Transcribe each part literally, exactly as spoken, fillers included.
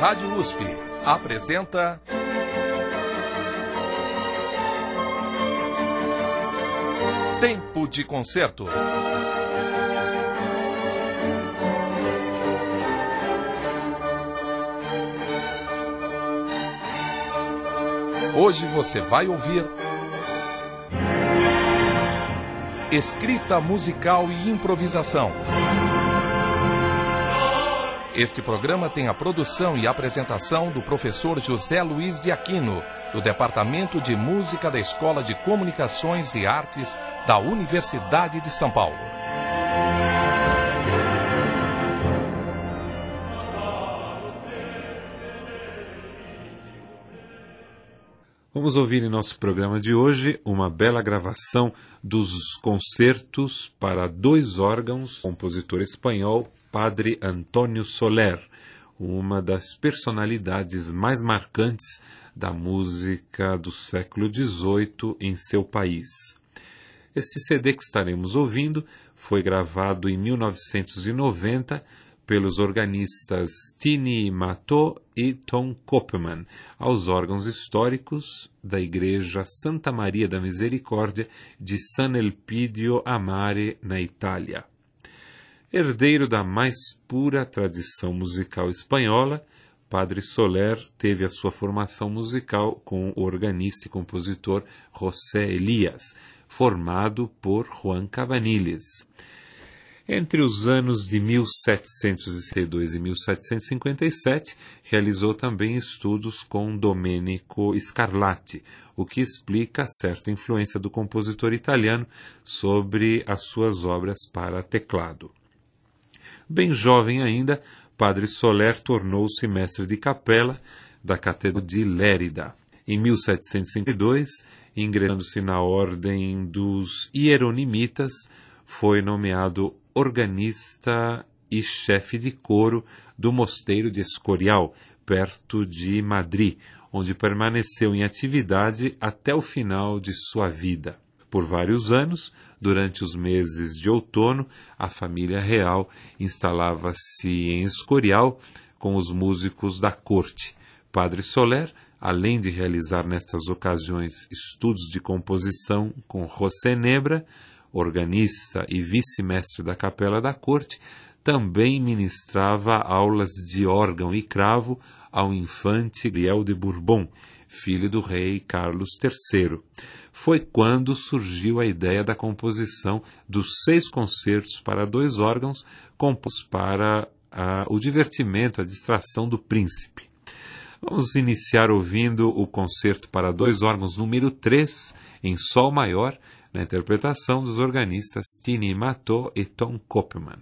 Rádio U S P apresenta Tempo de Concerto. Hoje você vai ouvir escrita musical e improvisação. Este programa tem a produção e apresentação do professor José Luiz de Aquino, do Departamento de Música da Escola de Comunicações e Artes da Universidade de São Paulo. Vamos ouvir em nosso programa de hoje uma bela gravação dos concertos para dois órgãos, compositor espanhol Padre Antônio Soler, uma das personalidades mais marcantes da música do século dezoito em seu país. Este C D que estaremos ouvindo foi gravado em mil novecentos e noventa pelos organistas Tini Mató e Tom Koppelman, aos órgãos históricos da Igreja Santa Maria da Misericórdia de San Elpidio a Mare, na Itália. Herdeiro da mais pura tradição musical espanhola, Padre Soler teve a sua formação musical com o organista e compositor José Elías, formado por Juan Cabanilles. Entre os anos de mil setecentos e sessenta e dois e mil setecentos e cinquenta e sete, realizou também estudos com Domenico Scarlatti, o que explica certa influência do compositor italiano sobre as suas obras para teclado. Bem jovem ainda, Padre Soler tornou-se mestre de capela da Catedral de Lérida. Em mil setecentos e cinquenta e dois, ingressando-se na ordem dos Hieronimitas, foi nomeado organista e chefe de coro do mosteiro de Escorial, perto de Madrid, onde permaneceu em atividade até o final de sua vida. Por vários anos, durante os meses de outono, a família real instalava-se em Escorial com os músicos da corte. Padre Soler, além de realizar nestas ocasiões estudos de composição com José Nebra, organista e vice-mestre da capela da corte, também ministrava aulas de órgão e cravo ao infante Gabriel de Bourbon, filho do rei Carlos terceiro. Foi quando surgiu a ideia da composição dos seis concertos para dois órgãos, compostos para a, o divertimento, a distração do príncipe. Vamos iniciar ouvindo o concerto para dois órgãos número três, em sol maior, na interpretação dos organistas Tini Mató e Tom Koppelman.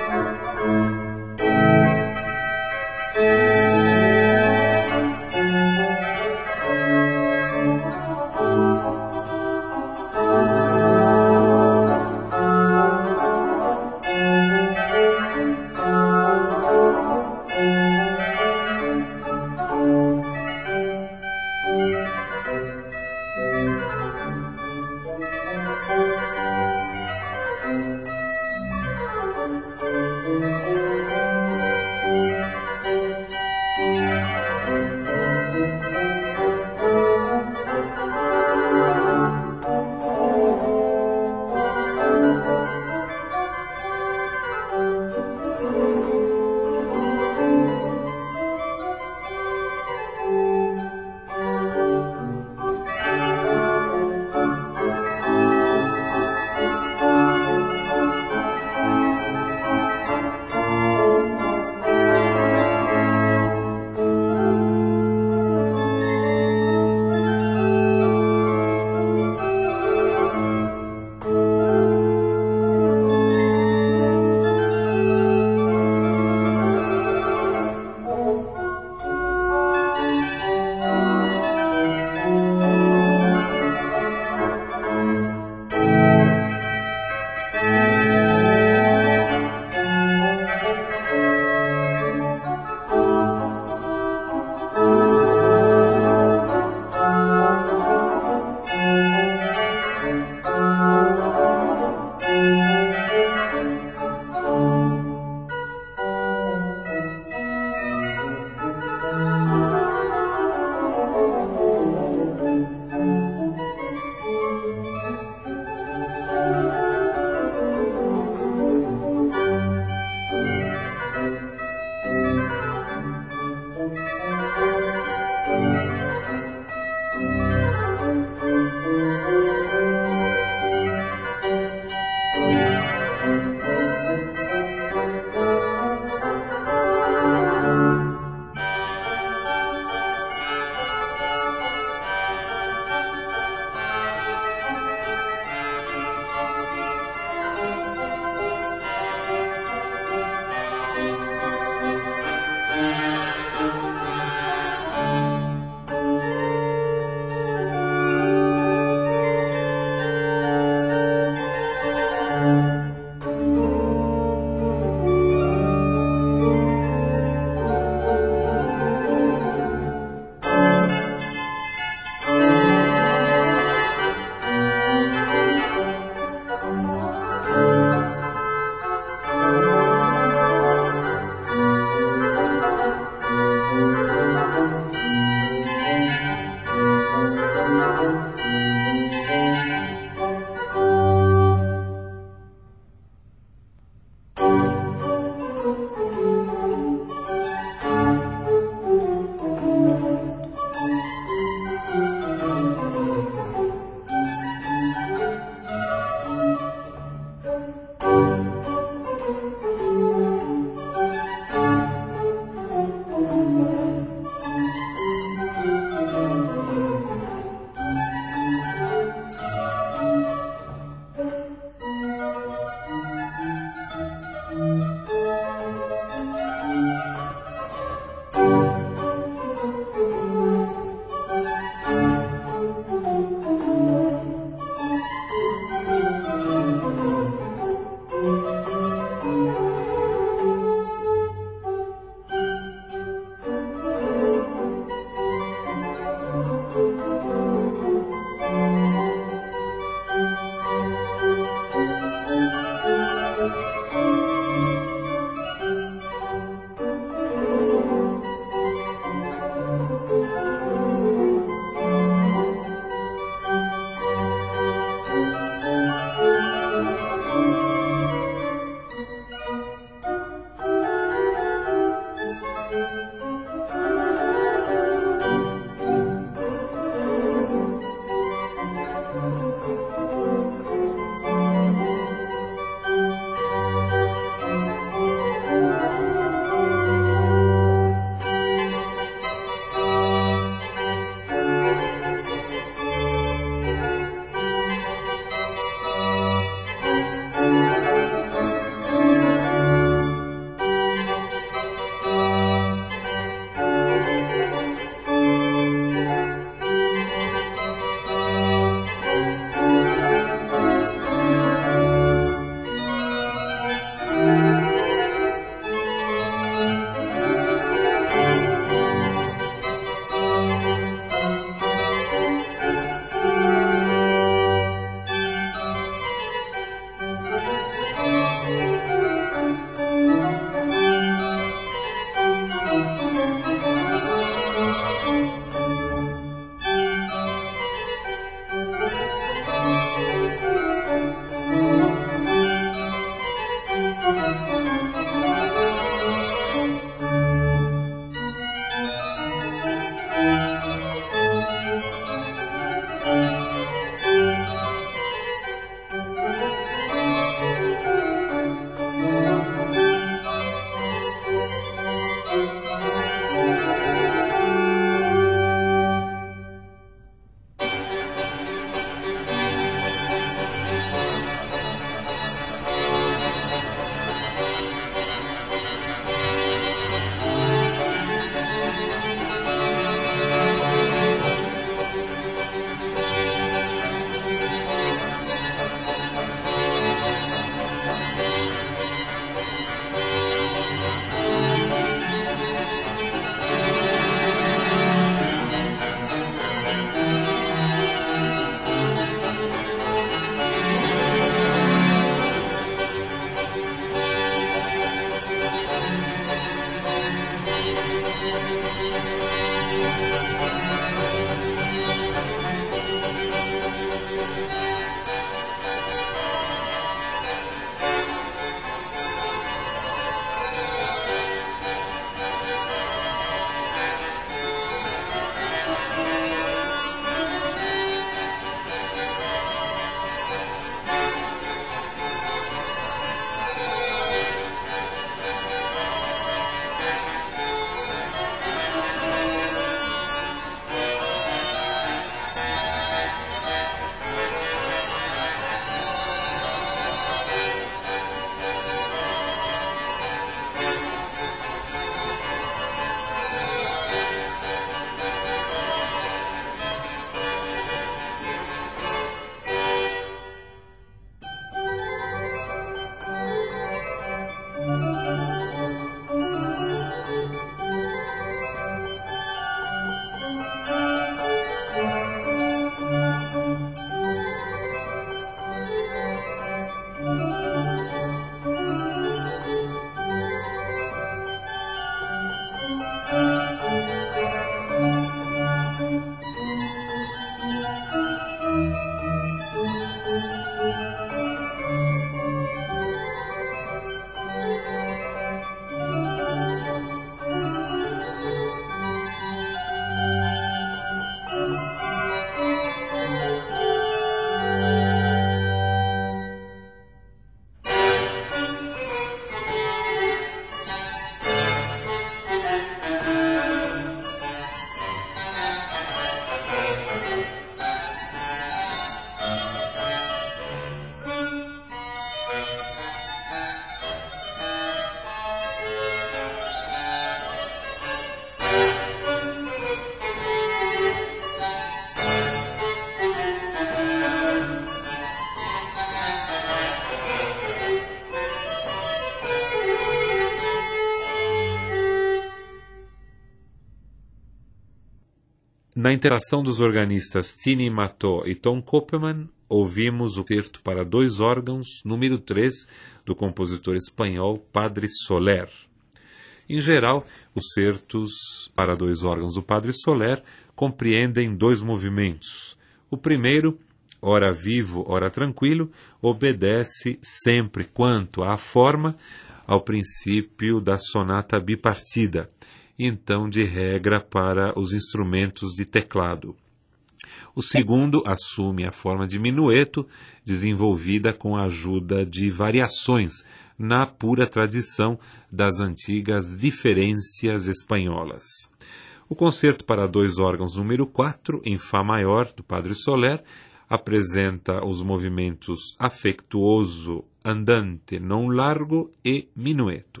Na interação dos organistas Tini Mató e Tom Koppelman, ouvimos o concerto para dois órgãos, número três, do compositor espanhol Padre Soler. Em geral, os concertos para dois órgãos do Padre Soler compreendem dois movimentos. O primeiro, ora vivo, ora tranquilo, obedece sempre, quanto à forma, ao princípio da sonata bipartida, então de regra para os instrumentos de teclado. O segundo assume a forma de minueto, desenvolvida com a ajuda de variações, na pura tradição das antigas diferências espanholas. O concerto para dois órgãos número quatro, em Fá maior, do Padre Soler, apresenta os movimentos afectuoso, andante, non largo e minueto.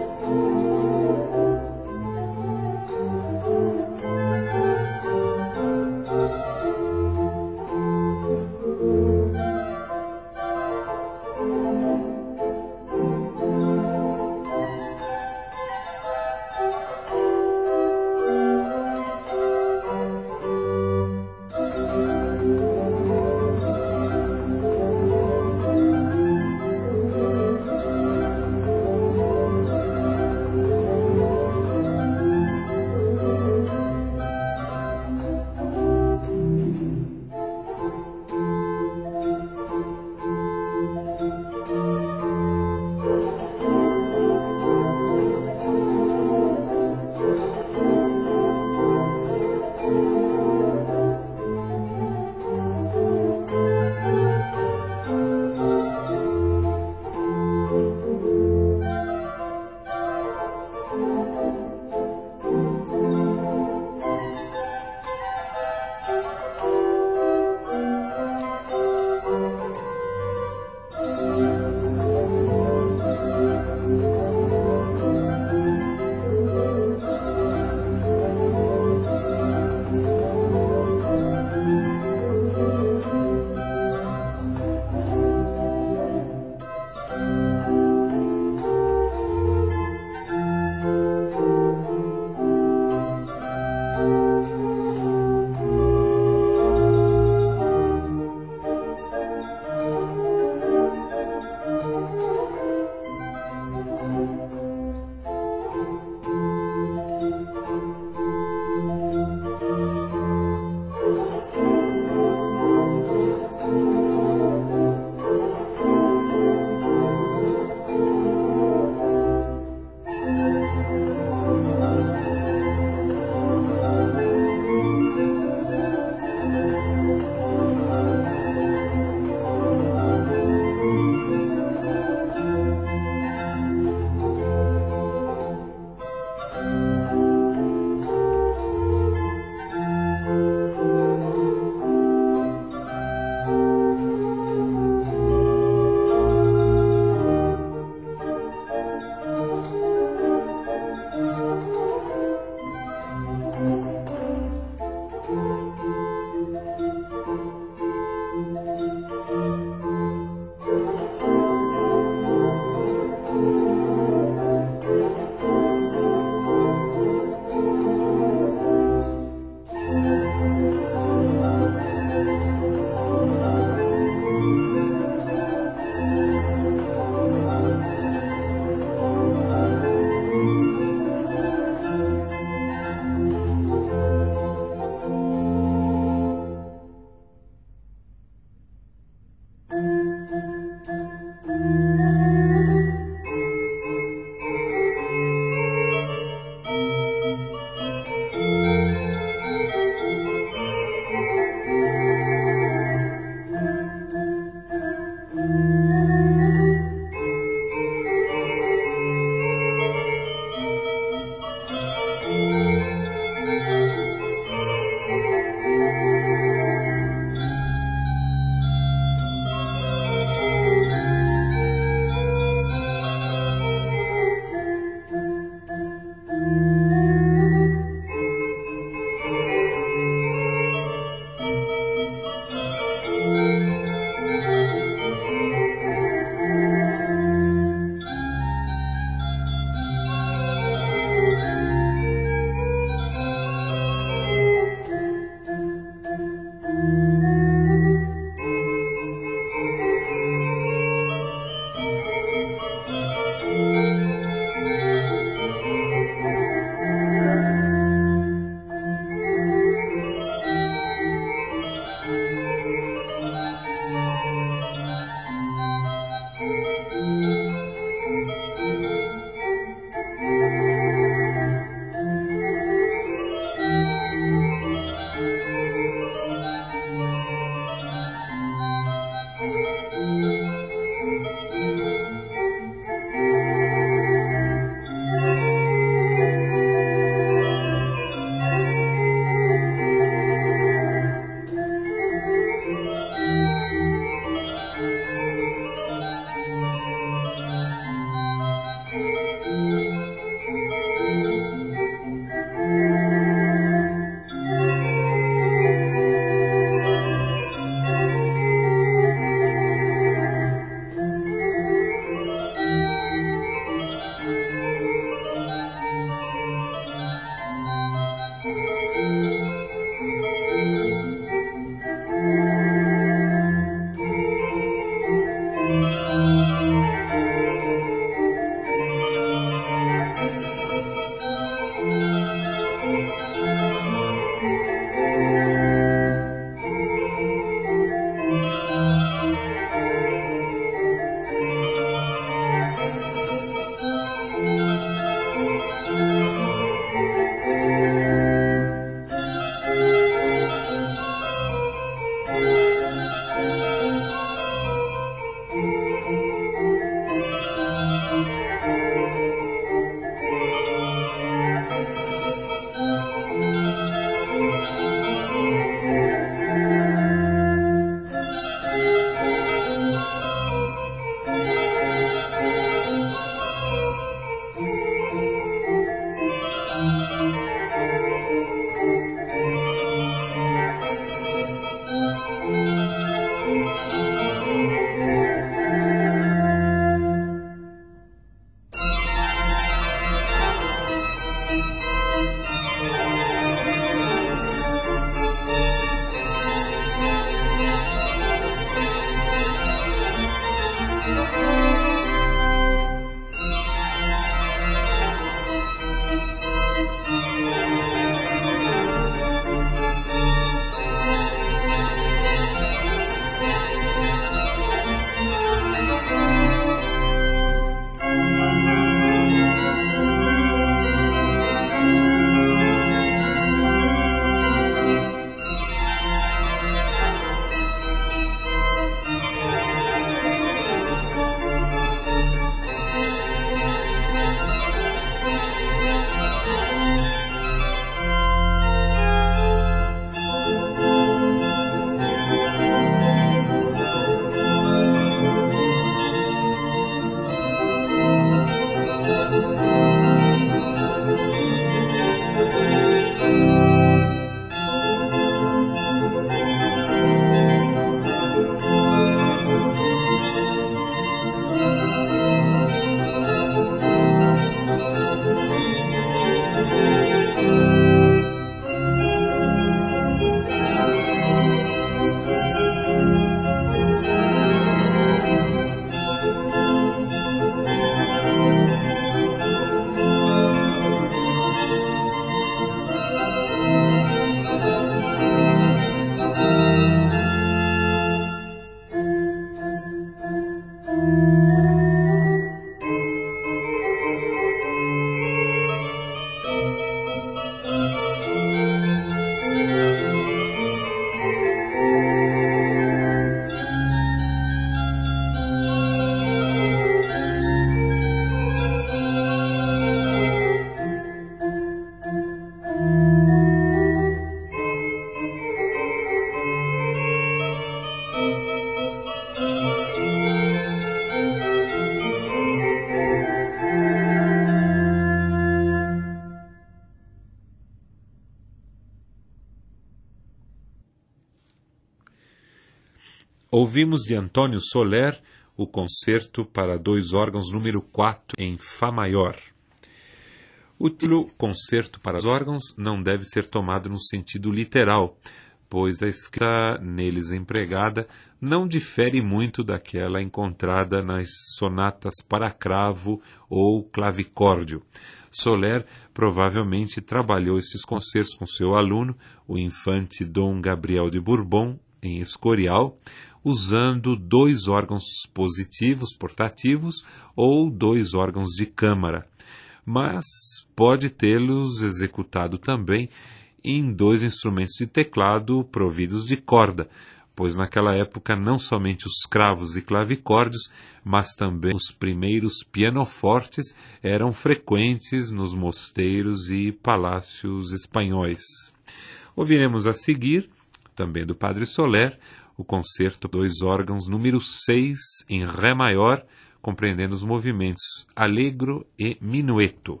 Ouvimos de Antônio Soler o concerto para dois órgãos número quatro em Fá maior. O título Concerto para dois órgãos não deve ser tomado no sentido literal, pois a escrita neles empregada não difere muito daquela encontrada nas sonatas para cravo ou clavicórdio. Soler provavelmente trabalhou esses concertos com seu aluno, o infante Dom Gabriel de Bourbon, em Escorial, usando dois órgãos positivos portativos ou dois órgãos de câmara, mas pode tê-los executado também em dois instrumentos de teclado providos de corda, pois naquela época não somente os cravos e clavicórdios, mas também os primeiros pianofortes eram frequentes nos mosteiros e palácios espanhóis. Ouviremos a seguir, também do Padre Soler, o concerto dois órgãos número seis em Ré maior, compreendendo os movimentos Allegro e Minueto.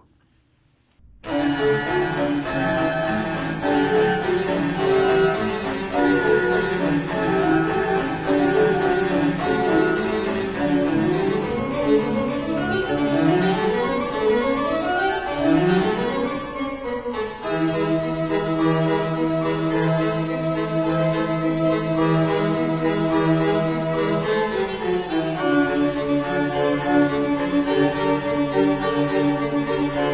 Thank you.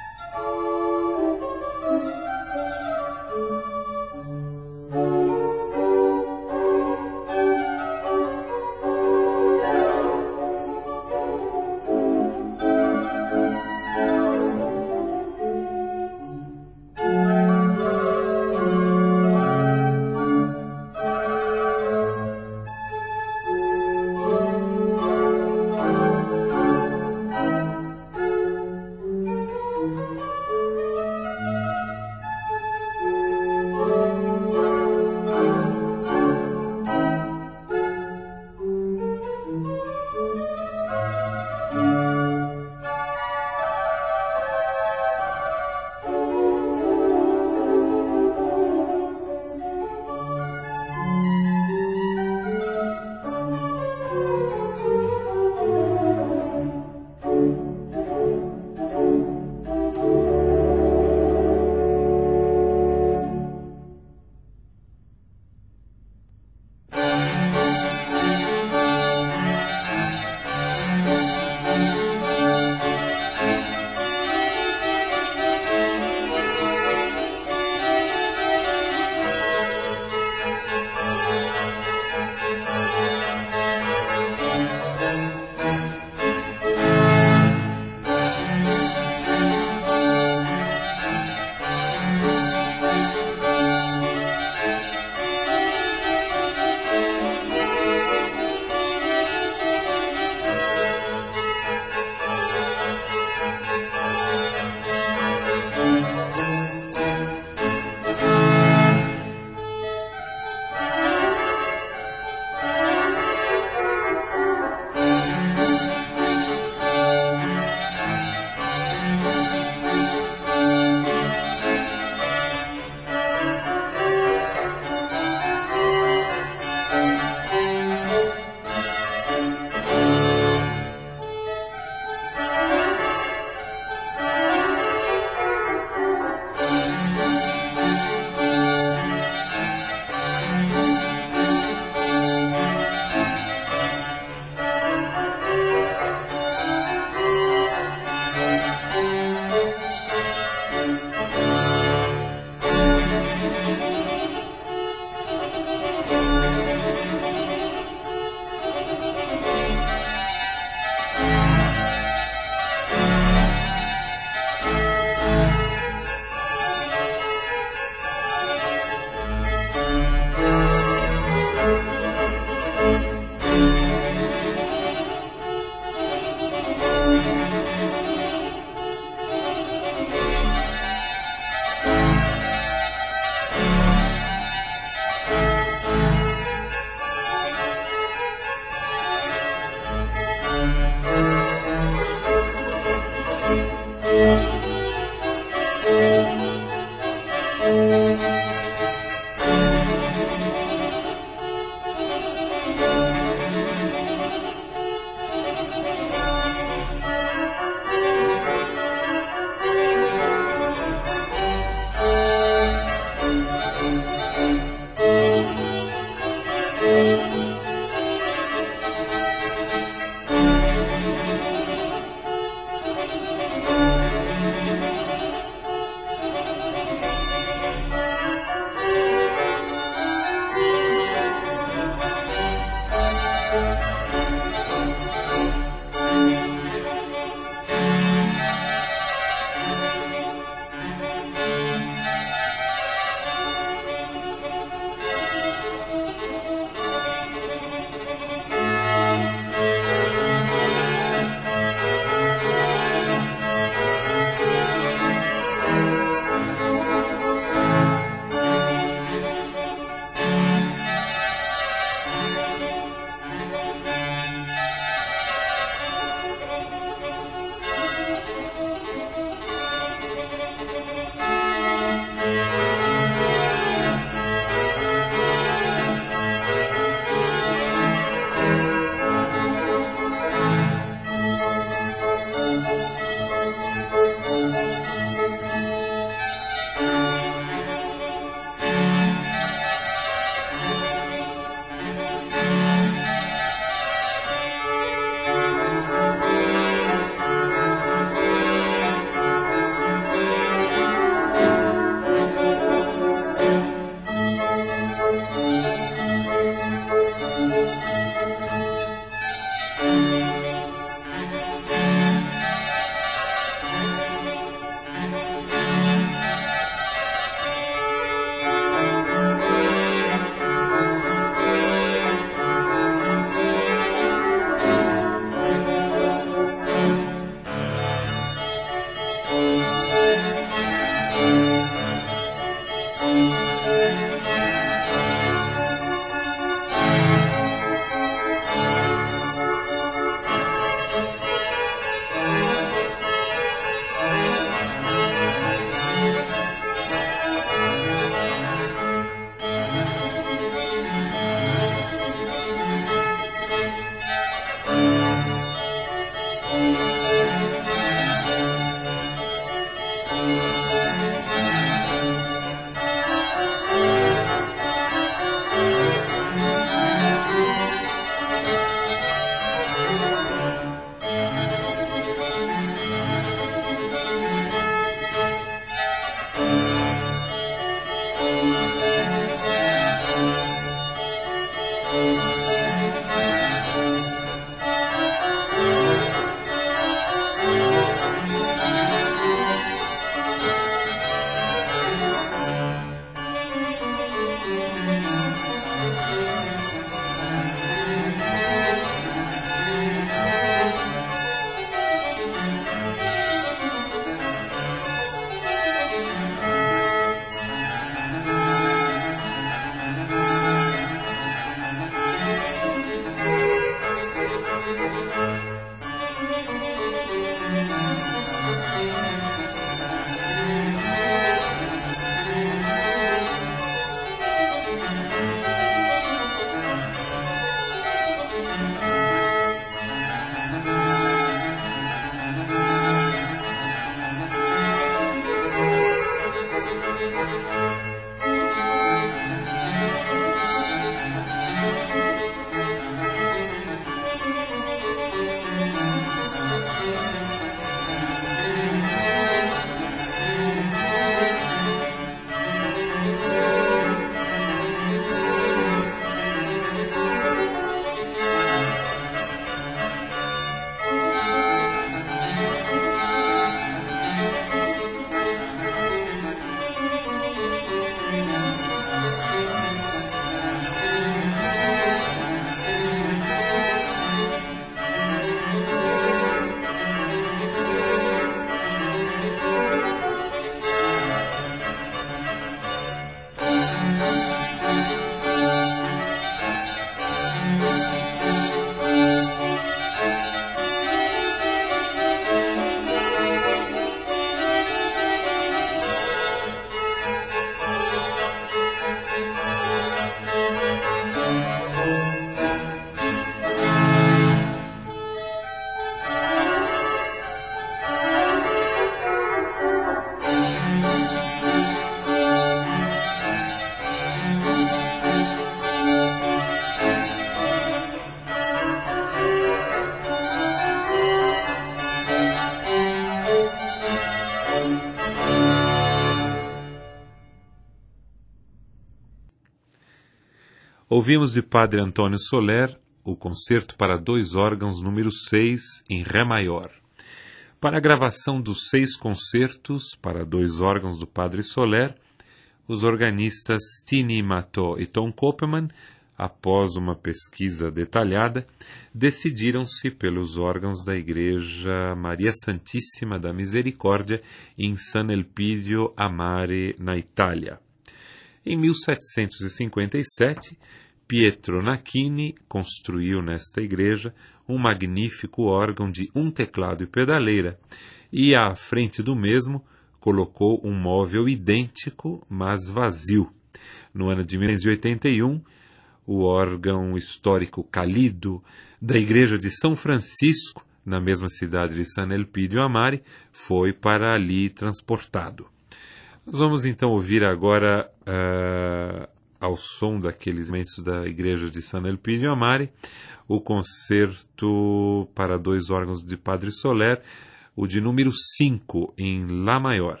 Ouvimos de Padre Antônio Soler o concerto para dois órgãos número seis em Ré maior. Para a gravação dos seis concertos para dois órgãos do Padre Soler, os organistas Tini Mató e Tom Koppelman, após uma pesquisa detalhada, decidiram-se pelos órgãos da Igreja Maria Santíssima da Misericórdia em San Elpidio a Mare, na Itália. Em mil setecentos e cinquenta e sete, Pietro Nachini construiu nesta igreja um magnífico órgão de um teclado e pedaleira, e à frente do mesmo colocou um móvel idêntico, mas vazio. No ano de mil novecentos e oitenta e um, o órgão histórico Calido da igreja de São Francisco, na mesma cidade de San Elpidio a Mare, foi para ali transportado. Nós vamos então ouvir agora, uh, ao som daqueles elementos da igreja de San Elpidio a Mare, o concerto para dois órgãos de Padre Soler, o de número cinco, em Lá maior.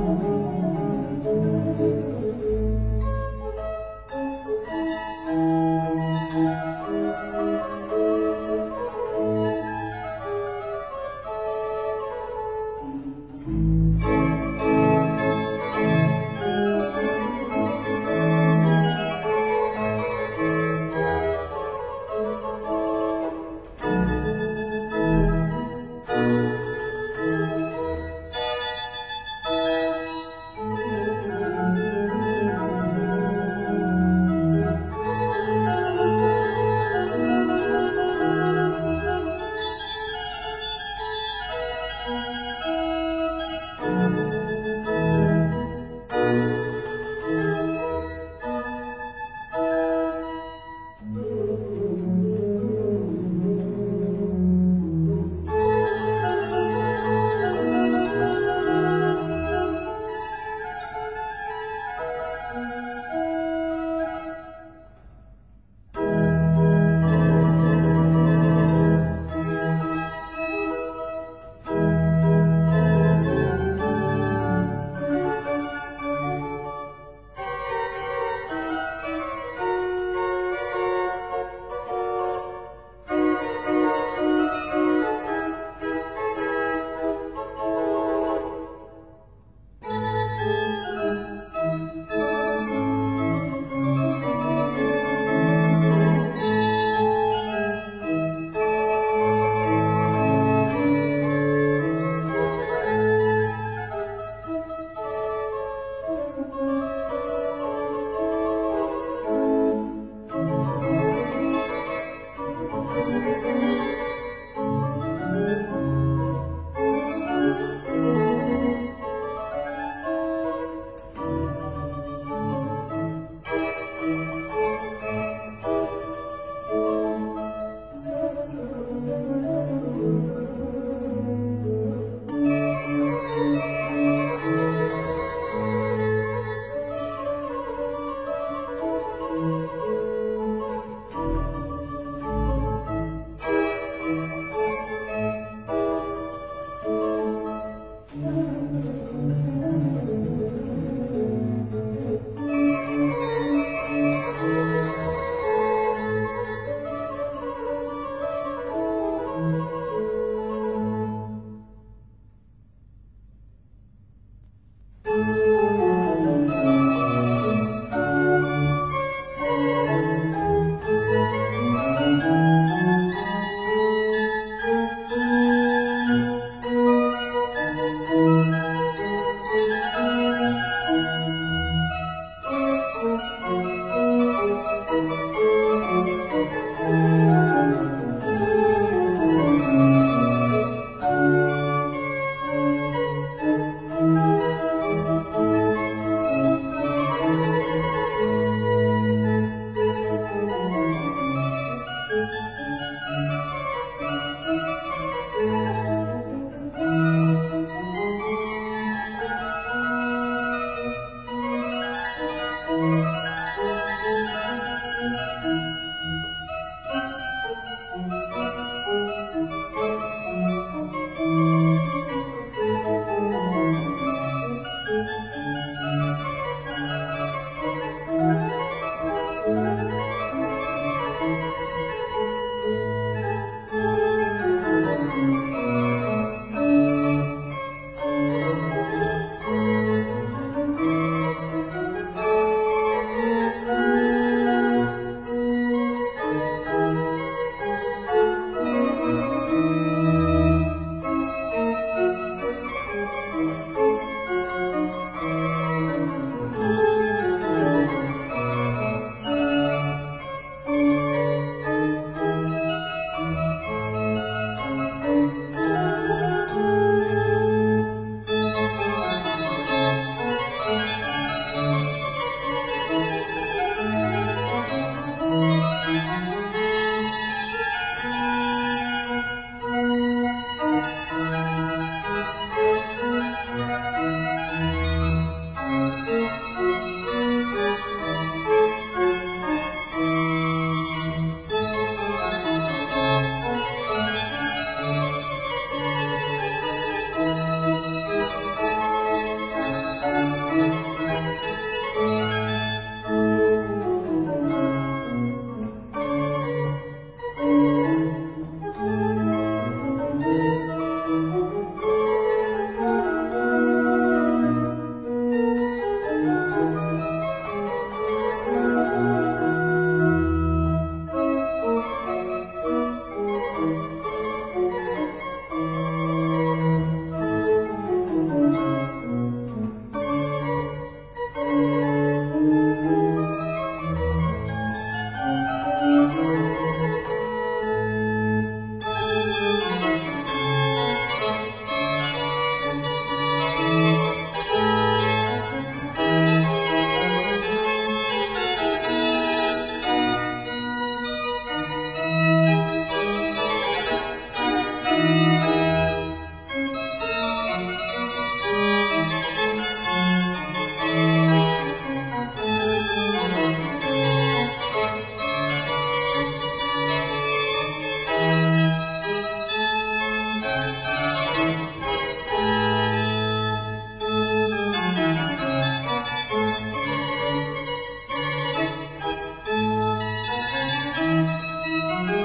Thank you.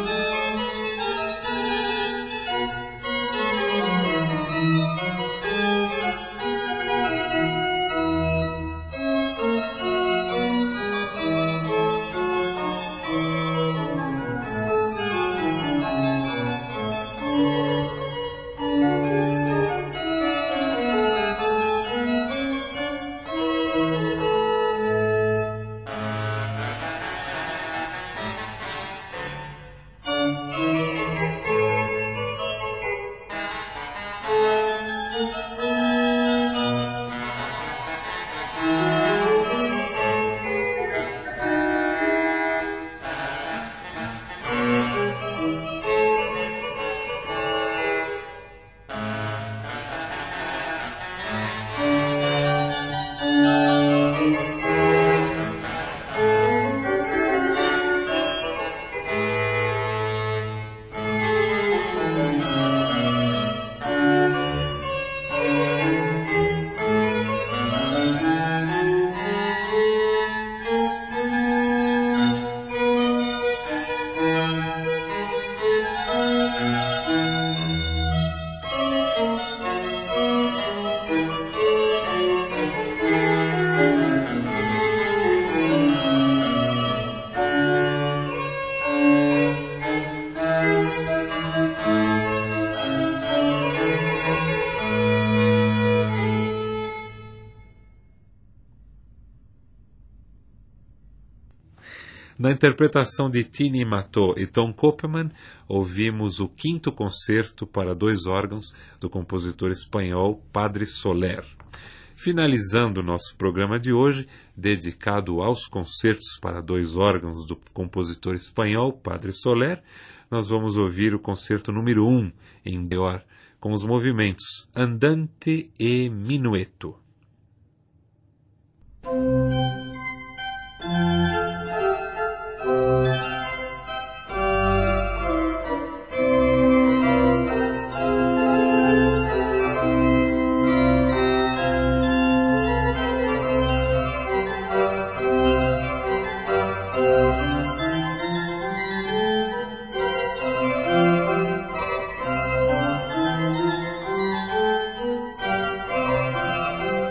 Na interpretação de Tini Matteau e Tom Koopman, ouvimos o quinto concerto para dois órgãos do compositor espanhol Padre Soler. Finalizando o nosso programa de hoje, dedicado aos concertos para dois órgãos do compositor espanhol Padre Soler, nós vamos ouvir o concerto número um, em D-Or, com os movimentos Andante e Minueto. Thank you.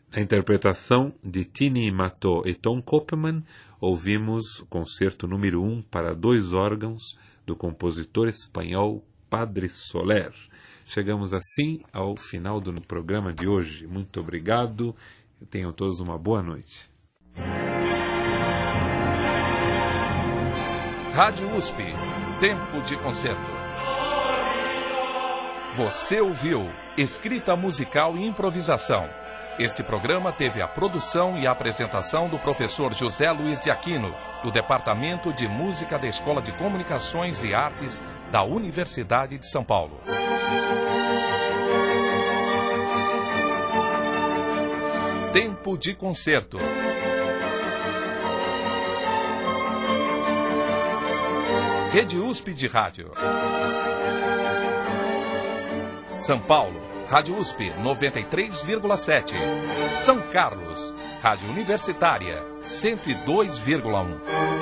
Na interpretação de Tini Mató e Tom Koopman, ouvimos o concerto número um para dois órgãos do compositor espanhol Padre Soler. Chegamos assim ao final do programa de hoje. Muito obrigado e tenham todos uma boa noite. Rádio U S P, Tempo de Concerto. Você ouviu Escrita Musical e Improvisação. Este programa teve a produção e a apresentação do professor José Luiz de Aquino, do Departamento de Música da Escola de Comunicações e Artes da Universidade de São Paulo. Tempo de Concerto. Rede U S P de Rádio. São Paulo, Rádio U S P noventa e três vírgula sete. São Carlos, Rádio Universitária cento e dois vírgula um.